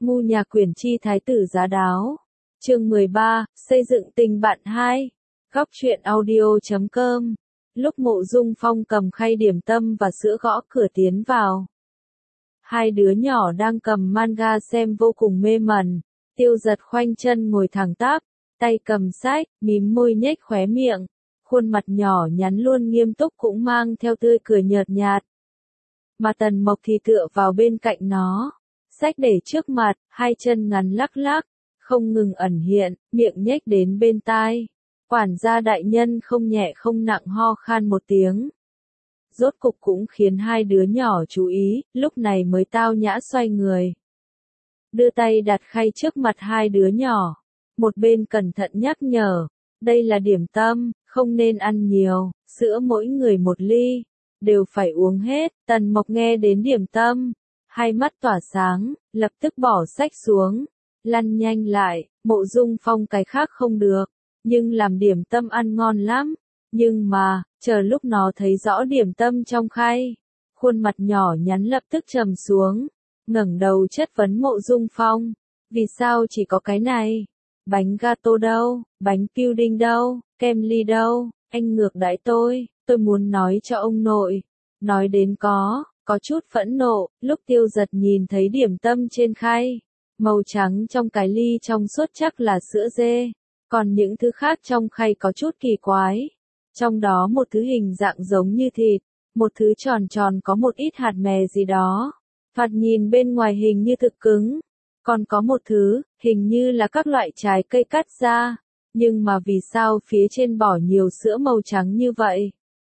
Ngu nhà quyển chi thái tử giá đáo. Chương 13, xây dựng tình bạn 2. Góc truyện audio.com. Lúc Mộ Dung Phong cầm khay điểm tâm và sữa gõ cửa tiến vào. Hai đứa nhỏ đang cầm manga xem vô cùng mê mẩn. Tiêu Giật khoanh chân ngồi thẳng tắp, tay cầm sách, mím môi nhếch khóe miệng. Khuôn mặt nhỏ nhắn luôn nghiêm túc cũng mang theo tươi cười nhợt nhạt. Mà Tần Mộc thì tựa vào bên cạnh nó. Sách để trước mặt, hai chân ngắn lắc lắc, không ngừng ẩn hiện, miệng nhếch đến bên tai. Quản gia đại nhân không nhẹ không nặng ho khan một tiếng. Rốt cục cũng khiến hai đứa nhỏ chú ý, lúc này mới tao nhã xoay người. Đưa tay đặt khay trước mặt hai đứa nhỏ. Một bên cẩn thận nhắc nhở, đây là điểm tâm, không nên ăn nhiều, sữa mỗi người một ly, đều phải uống hết. Tần Mộc nghe đến điểm tâm, hai mắt tỏa sáng, lập tức bỏ sách xuống, lăn nhanh lại. Mộ Dung Phong cái khác không được, nhưng làm điểm tâm ăn ngon lắm. Nhưng mà, chờ lúc nó thấy rõ điểm tâm trong khay, khuôn mặt nhỏ nhắn lập tức trầm xuống, ngẩng đầu chất vấn Mộ Dung Phong, vì sao chỉ có cái này? Bánh gato đâu, bánh pudding đâu, kem ly đâu, anh ngược đãi tôi muốn nói cho ông nội. Nói đến có chút phẫn nộ, lúc Tiêu Giật nhìn thấy điểm tâm trên khay, màu trắng trong cái ly trong suốt chắc là sữa dê, còn những thứ khác trong khay có chút kỳ quái. Trong đó một thứ hình dạng giống như thịt, một thứ tròn tròn có một ít hạt mè gì đó, thoạt nhìn bên ngoài hình như thực cứng, còn có một thứ, hình như là các loại trái cây cắt ra, nhưng mà vì sao phía trên bỏ nhiều sữa màu trắng như vậy?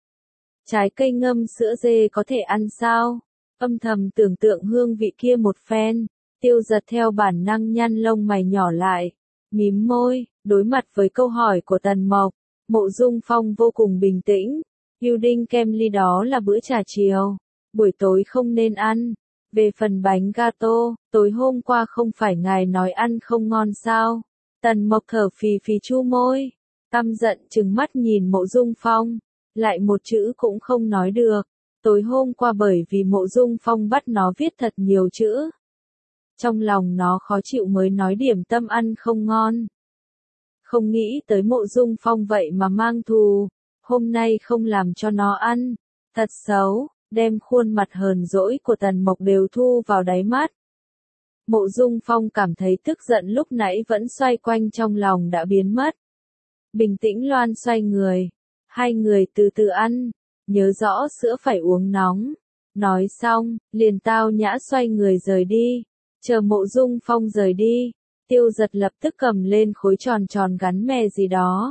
Trái cây ngâm sữa dê có thể ăn sao? Âm thầm tưởng tượng hương vị kia một phen, Tiêu Giật theo bản năng nhăn lông mày nhỏ lại, mím môi, đối mặt với câu hỏi của Tần Mộc. Mộ Dung Phong vô cùng bình tĩnh, pudding kem ly đó là bữa trà chiều, buổi tối không nên ăn. Về phần bánh gato, tối hôm qua không phải ngài nói ăn không ngon sao? Tần Mộc thở phì phì chu môi, căm giận trừng mắt nhìn Mộ Dung Phong, lại một chữ cũng không nói được. Tối hôm qua bởi vì Mộ Dung Phong bắt nó viết thật nhiều chữ, trong lòng nó khó chịu mới nói điểm tâm ăn không ngon. Không nghĩ tới Mộ Dung Phong vậy mà mang thù, hôm nay không làm cho nó ăn, thật xấu, đem khuôn mặt hờn dỗi của Tần Mộc đều thu vào đáy mắt. Mộ Dung Phong cảm thấy tức giận lúc nãy vẫn xoay quanh trong lòng đã biến mất. Bình tĩnh loan xoay người, hai người từ từ ăn, nhớ rõ sữa phải uống nóng. Nói xong, liền tao nhã xoay người rời đi, chờ Mộ Dung Phong rời đi. Tiêu Giật lập tức cầm lên khối tròn tròn gắn mè gì đó.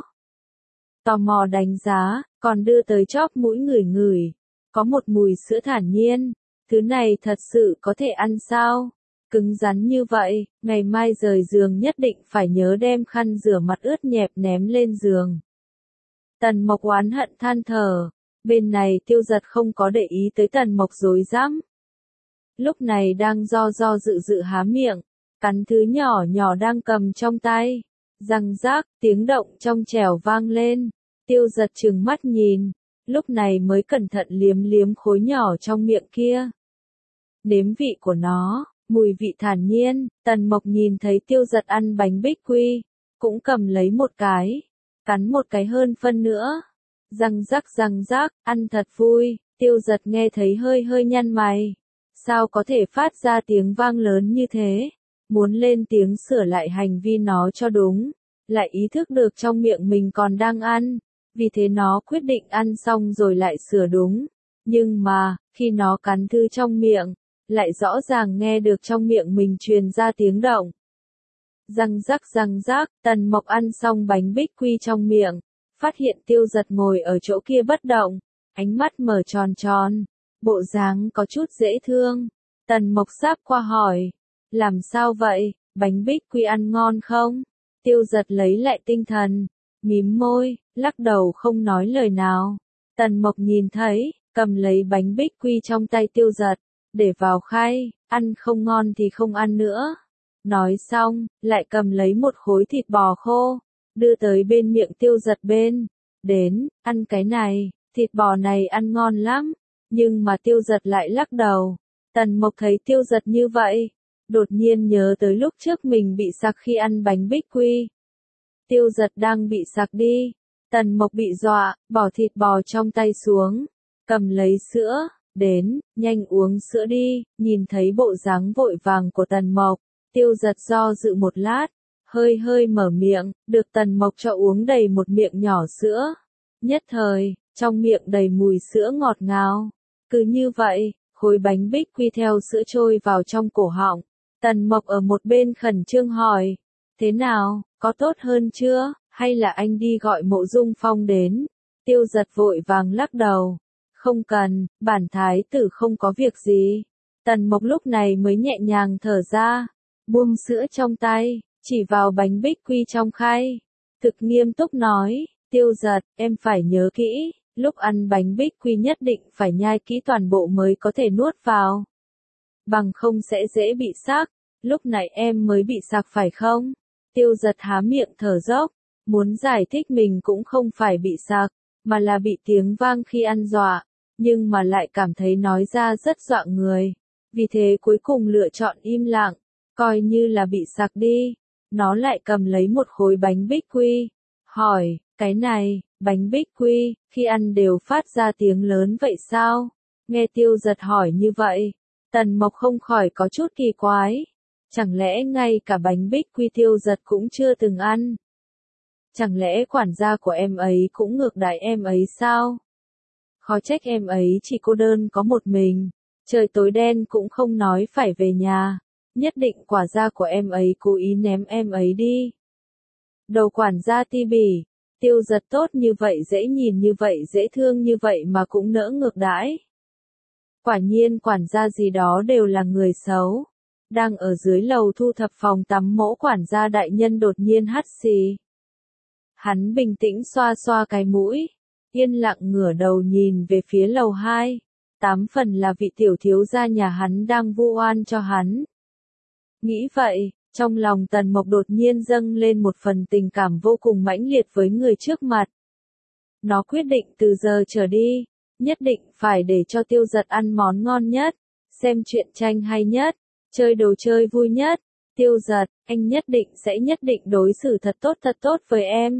Tò mò đánh giá, còn đưa tới chóp mũi ngửi ngửi. Có một mùi sữa thản nhiên. Thứ này thật sự có thể ăn sao? Cứng rắn như vậy, ngày mai rời giường nhất định phải nhớ đem khăn rửa mặt ướt nhẹp ném lên giường. Tần Mộc oán hận than thở. Bên này Tiêu Giật không có để ý tới Tần Mộc rối rắm. Lúc này đang do dự há miệng. Cắn thứ nhỏ nhỏ đang cầm trong tay. Răng rác, tiếng động trong trẻo vang lên. Tiêu Giật trừng mắt nhìn, lúc này mới cẩn thận liếm liếm khối nhỏ trong miệng kia. Nếm vị của nó, mùi vị thản nhiên. Tần Mộc nhìn thấy Tiêu Giật ăn bánh bích quy, cũng cầm lấy một cái, cắn một cái hơn phân nữa. Răng rác, ăn thật vui. Tiêu Giật nghe thấy hơi nhăn mày. Sao có thể phát ra tiếng vang lớn như thế? Muốn lên tiếng sửa lại hành vi nó cho đúng, lại ý thức được trong miệng mình còn đang ăn, vì thế nó quyết định ăn xong rồi lại sửa đúng. Nhưng mà, khi nó cắn thứ trong miệng, lại rõ ràng nghe được trong miệng mình truyền ra tiếng động. Răng rác, Tần Mộc ăn xong bánh bích quy trong miệng, phát hiện Tiêu Giật ngồi ở chỗ kia bất động, ánh mắt mở tròn tròn, bộ dáng có chút dễ thương. Tần Mộc sáp qua hỏi, làm sao vậy, bánh bích quy ăn ngon không? Tiêu Giật lấy lại tinh thần, mím môi, lắc đầu không nói lời nào. Tần Mộc nhìn thấy, cầm lấy bánh bích quy trong tay Tiêu Giật, để vào khay, ăn không ngon thì không ăn nữa. Nói xong, lại cầm lấy một khối thịt bò khô, đưa tới bên miệng Tiêu Giật bên. Đến, ăn cái này, thịt bò này ăn ngon lắm. Nhưng mà Tiêu Giật lại lắc đầu. Tần Mộc thấy Tiêu Giật như vậy, đột nhiên nhớ tới lúc trước mình bị sặc khi ăn bánh bích quy. Tiêu Giật đang bị sặc đi. Tần Mộc bị dọa, bỏ thịt bò trong tay xuống, cầm lấy sữa, đến, nhanh uống sữa đi. Nhìn thấy bộ dáng vội vàng của Tần Mộc, Tiêu Giật do dự một lát, hơi hơi mở miệng, được Tần Mộc cho uống đầy một miệng nhỏ sữa. Nhất thời, trong miệng đầy mùi sữa ngọt ngào. Cứ như vậy, khối bánh bích quy theo sữa trôi vào trong cổ họng. Tần Mộc ở một bên khẩn trương hỏi, thế nào, có tốt hơn chưa, hay là anh đi gọi Mộ Dung Phong đến? Tiêu Giật vội vàng lắc đầu, không cần, bản thái tử không có việc gì. Tần Mộc lúc này mới nhẹ nhàng thở ra, buông sữa trong tay, chỉ vào bánh bích quy trong khay. Thực nghiêm túc nói, Tiêu Giật, em phải nhớ kỹ, lúc ăn bánh bích quy nhất định phải nhai kỹ toàn bộ mới có thể nuốt vào. Bằng không sẽ dễ bị sặc. Lúc này em mới bị sặc phải không? Tiêu Giật há miệng thở dốc, muốn giải thích mình cũng không phải bị sặc, mà là bị tiếng vang khi ăn dọa, nhưng mà lại cảm thấy nói ra rất dọa người. Vì thế cuối cùng lựa chọn im lặng, coi như là bị sặc đi. Nó lại cầm lấy một khối bánh bích quy, hỏi, cái này, bánh bích quy, khi ăn đều phát ra tiếng lớn vậy sao? Nghe Tiêu Giật hỏi như vậy, Tần Mộc không khỏi có chút kỳ quái. Chẳng lẽ ngay cả bánh bích quy Tiêu Giật cũng chưa từng ăn? Chẳng lẽ quản gia của em ấy cũng ngược đãi em ấy sao? Khó trách em ấy chỉ cô đơn có một mình, trời tối đen cũng không nói phải về nhà, nhất định quản gia của em ấy cố ý ném em ấy đi. Đầu quản gia ti bỉ, Tiêu Giật tốt như vậy, dễ nhìn như vậy, dễ thương như vậy mà cũng nỡ ngược đãi. Quả nhiên quản gia gì đó đều là người xấu. Đang ở dưới lầu thu thập phòng tắm, Mỗ quản gia đại nhân đột nhiên hắt xì. Hắn bình tĩnh xoa xoa cái mũi, yên lặng ngửa đầu nhìn về phía lầu 2. 8 phần là vị tiểu thiếu gia nhà hắn đang vu oan cho hắn. Nghĩ vậy, trong lòng Tần Mộc đột nhiên dâng lên một phần tình cảm vô cùng mãnh liệt với người trước mặt. Nó quyết định từ giờ trở đi, nhất định phải để cho Tiêu Giật ăn món ngon nhất, xem truyện tranh hay nhất, chơi đồ chơi vui nhất. Tiêu Giật, anh nhất định đối xử thật tốt với em.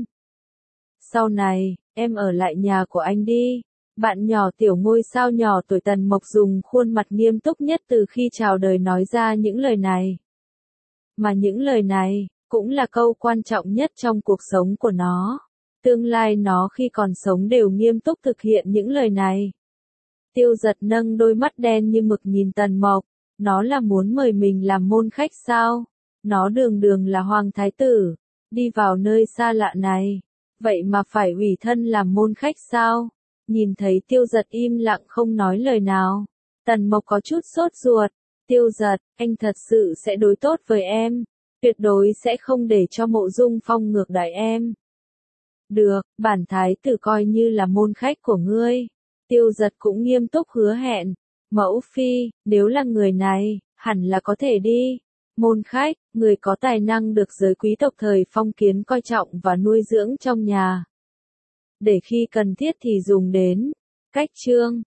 Sau này, em ở lại nhà của anh đi. Bạn nhỏ tiểu ngôi sao nhỏ tuổi Tần Mộc dùng khuôn mặt nghiêm túc nhất từ khi chào đời nói ra những lời này. Mà những lời này, cũng là câu quan trọng nhất trong cuộc sống của nó. Tương lai nó khi còn sống đều nghiêm túc thực hiện những lời này. Tiêu Giật nâng đôi mắt đen như mực nhìn Tần Mộc. Nó là muốn mời mình làm môn khách sao? Nó đường đường là hoàng thái tử, đi vào nơi xa lạ này, vậy mà phải ủy thân làm môn khách sao? Nhìn thấy Tiêu Giật im lặng không nói lời nào, Tần Mộc có chút sốt ruột. Tiêu Giật, anh thật sự sẽ đối tốt với em, tuyệt đối sẽ không để cho Mộ Dung Phong ngược đãi em. Được, bản thái tử coi như là môn khách của ngươi. Tiêu Giật cũng nghiêm túc hứa hẹn. Mẫu phi, nếu là người này, hẳn là có thể đi. Môn khách, người có tài năng được giới quý tộc thời phong kiến coi trọng và nuôi dưỡng trong nhà. Để khi cần thiết thì dùng đến. Cách chương